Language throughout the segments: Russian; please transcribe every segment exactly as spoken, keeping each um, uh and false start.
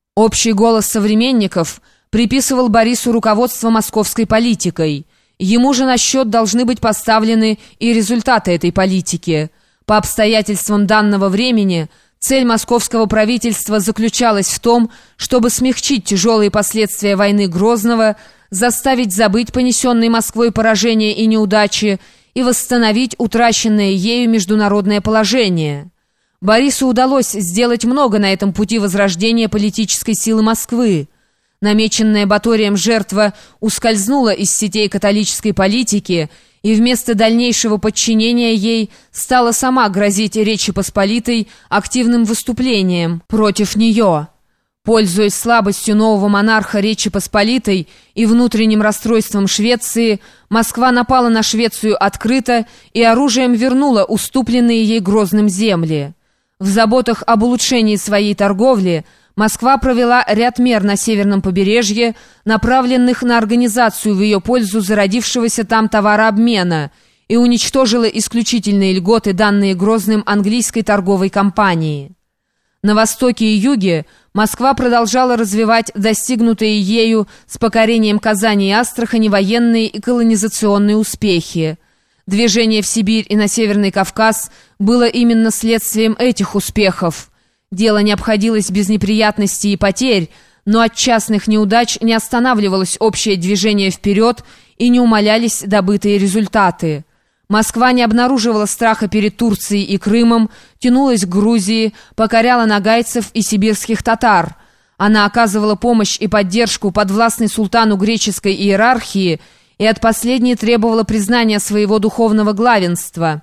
Общий голос современников приписывал Борису руководство московской политикой. Ему же на счет должны быть поставлены и результаты этой политики. По обстоятельствам данного времени цель московского правительства заключалась в том, чтобы смягчить тяжелые последствия войны Грозного, заставить забыть понесенные Москвой поражения и неудачи и восстановить утраченное ею международное положение. Борису удалось сделать много на этом пути возрождения политической силы Москвы. Намеченная Баторием жертва ускользнула из сетей католической политики и вместо дальнейшего подчинения ей стала сама грозить Речи Посполитой активным выступлением против нее. Пользуясь слабостью нового монарха Речи Посполитой и внутренним расстройством Швеции, Москва напала на Швецию открыто и оружием вернула уступленные ей Грозным земли. В заботах об улучшении своей торговли Москва провела ряд мер на северном побережье, направленных на организацию в ее пользу зародившегося там товарообмена, и уничтожила исключительные льготы, данные Грозным английской торговой компании. На востоке и юге Москва продолжала развивать достигнутые ею с покорением Казани и Астрахани военные и колонизационные успехи. Движение в Сибирь и на Северный Кавказ было именно следствием этих успехов. Дело не обходилось без неприятностей и потерь, но от частных неудач не останавливалось общее движение вперед и не умалялись добытые результаты. Москва не обнаруживала страха перед Турцией и Крымом, тянулась к Грузии, покоряла нагайцев и сибирских татар. Она оказывала помощь и поддержку подвластной султану греческой иерархии и от последней требовала признания своего духовного главенства,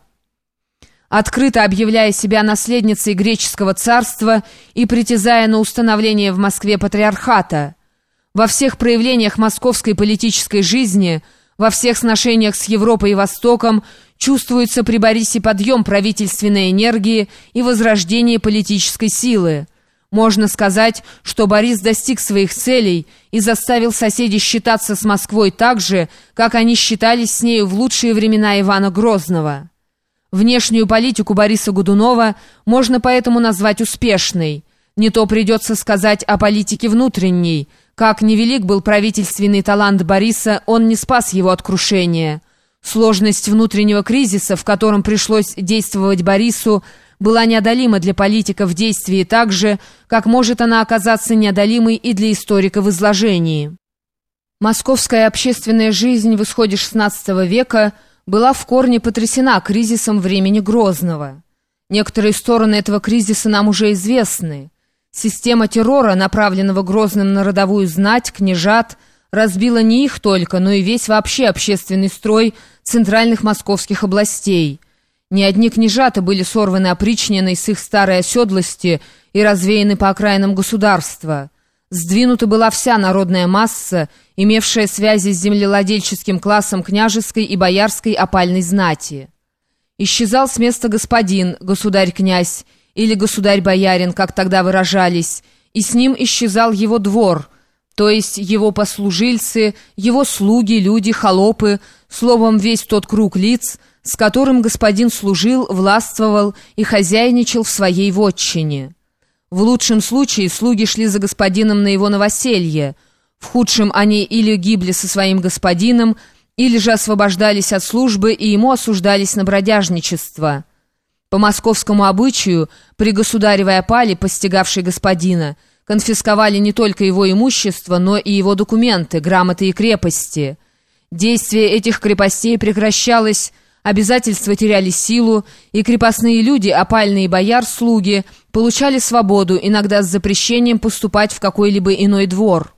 открыто объявляя себя наследницей греческого царства и притязая на установление в Москве патриархата. Во всех проявлениях московской политической жизни, во всех сношениях с Европой и Востоком чувствуется при Борисе подъем правительственной энергии и возрождение политической силы. Можно сказать, что Борис достиг своих целей и заставил соседей считаться с Москвой так же, как они считались с нею в лучшие времена Ивана Грозного. Внешнюю политику Бориса Годунова можно поэтому назвать успешной. Не то придется сказать о политике внутренней. Как невелик был правительственный талант Бориса, он не спас его от крушения. Сложность внутреннего кризиса, в котором пришлось действовать Борису, была неодолима для политика в действии так же, как может она оказаться неодолимой и для историка в изложении. Московская общественная жизнь в исходе шестнадцатого века была в корне потрясена кризисом времени Грозного. Некоторые стороны этого кризиса нам уже известны. Система террора, направленного Грозным на родовую знать, княжат, разбила не их только, но и весь вообще общественный строй центральных московских областей. Не одни княжата были сорваны опричнины с их старой оседлости и развеяны по окраинам государства. Сдвинута была вся народная масса, имевшая связи с землевладельческим классом княжеской и боярской опальной знати. Исчезал с места господин, государь-князь, или государь-боярин, как тогда выражались, и с ним исчезал его двор, то есть его послужильцы, его слуги, люди, холопы, словом, весь тот круг лиц, с которым господин служил, властвовал и хозяйничал в своей вотчине. В лучшем случае слуги шли за господином на его новоселье, в худшем они или гибли со своим господином, или же освобождались от службы и ему осуждались на бродяжничество. По московскому обычаю, при государевой опале, постигавшей господина, конфисковали не только его имущество, но и его документы, грамоты и крепости. Действие этих крепостей прекращалось, обязательства теряли силу, и крепостные люди, опальные бояр, слуги, получали свободу, иногда с запрещением поступать в какой-либо иной двор.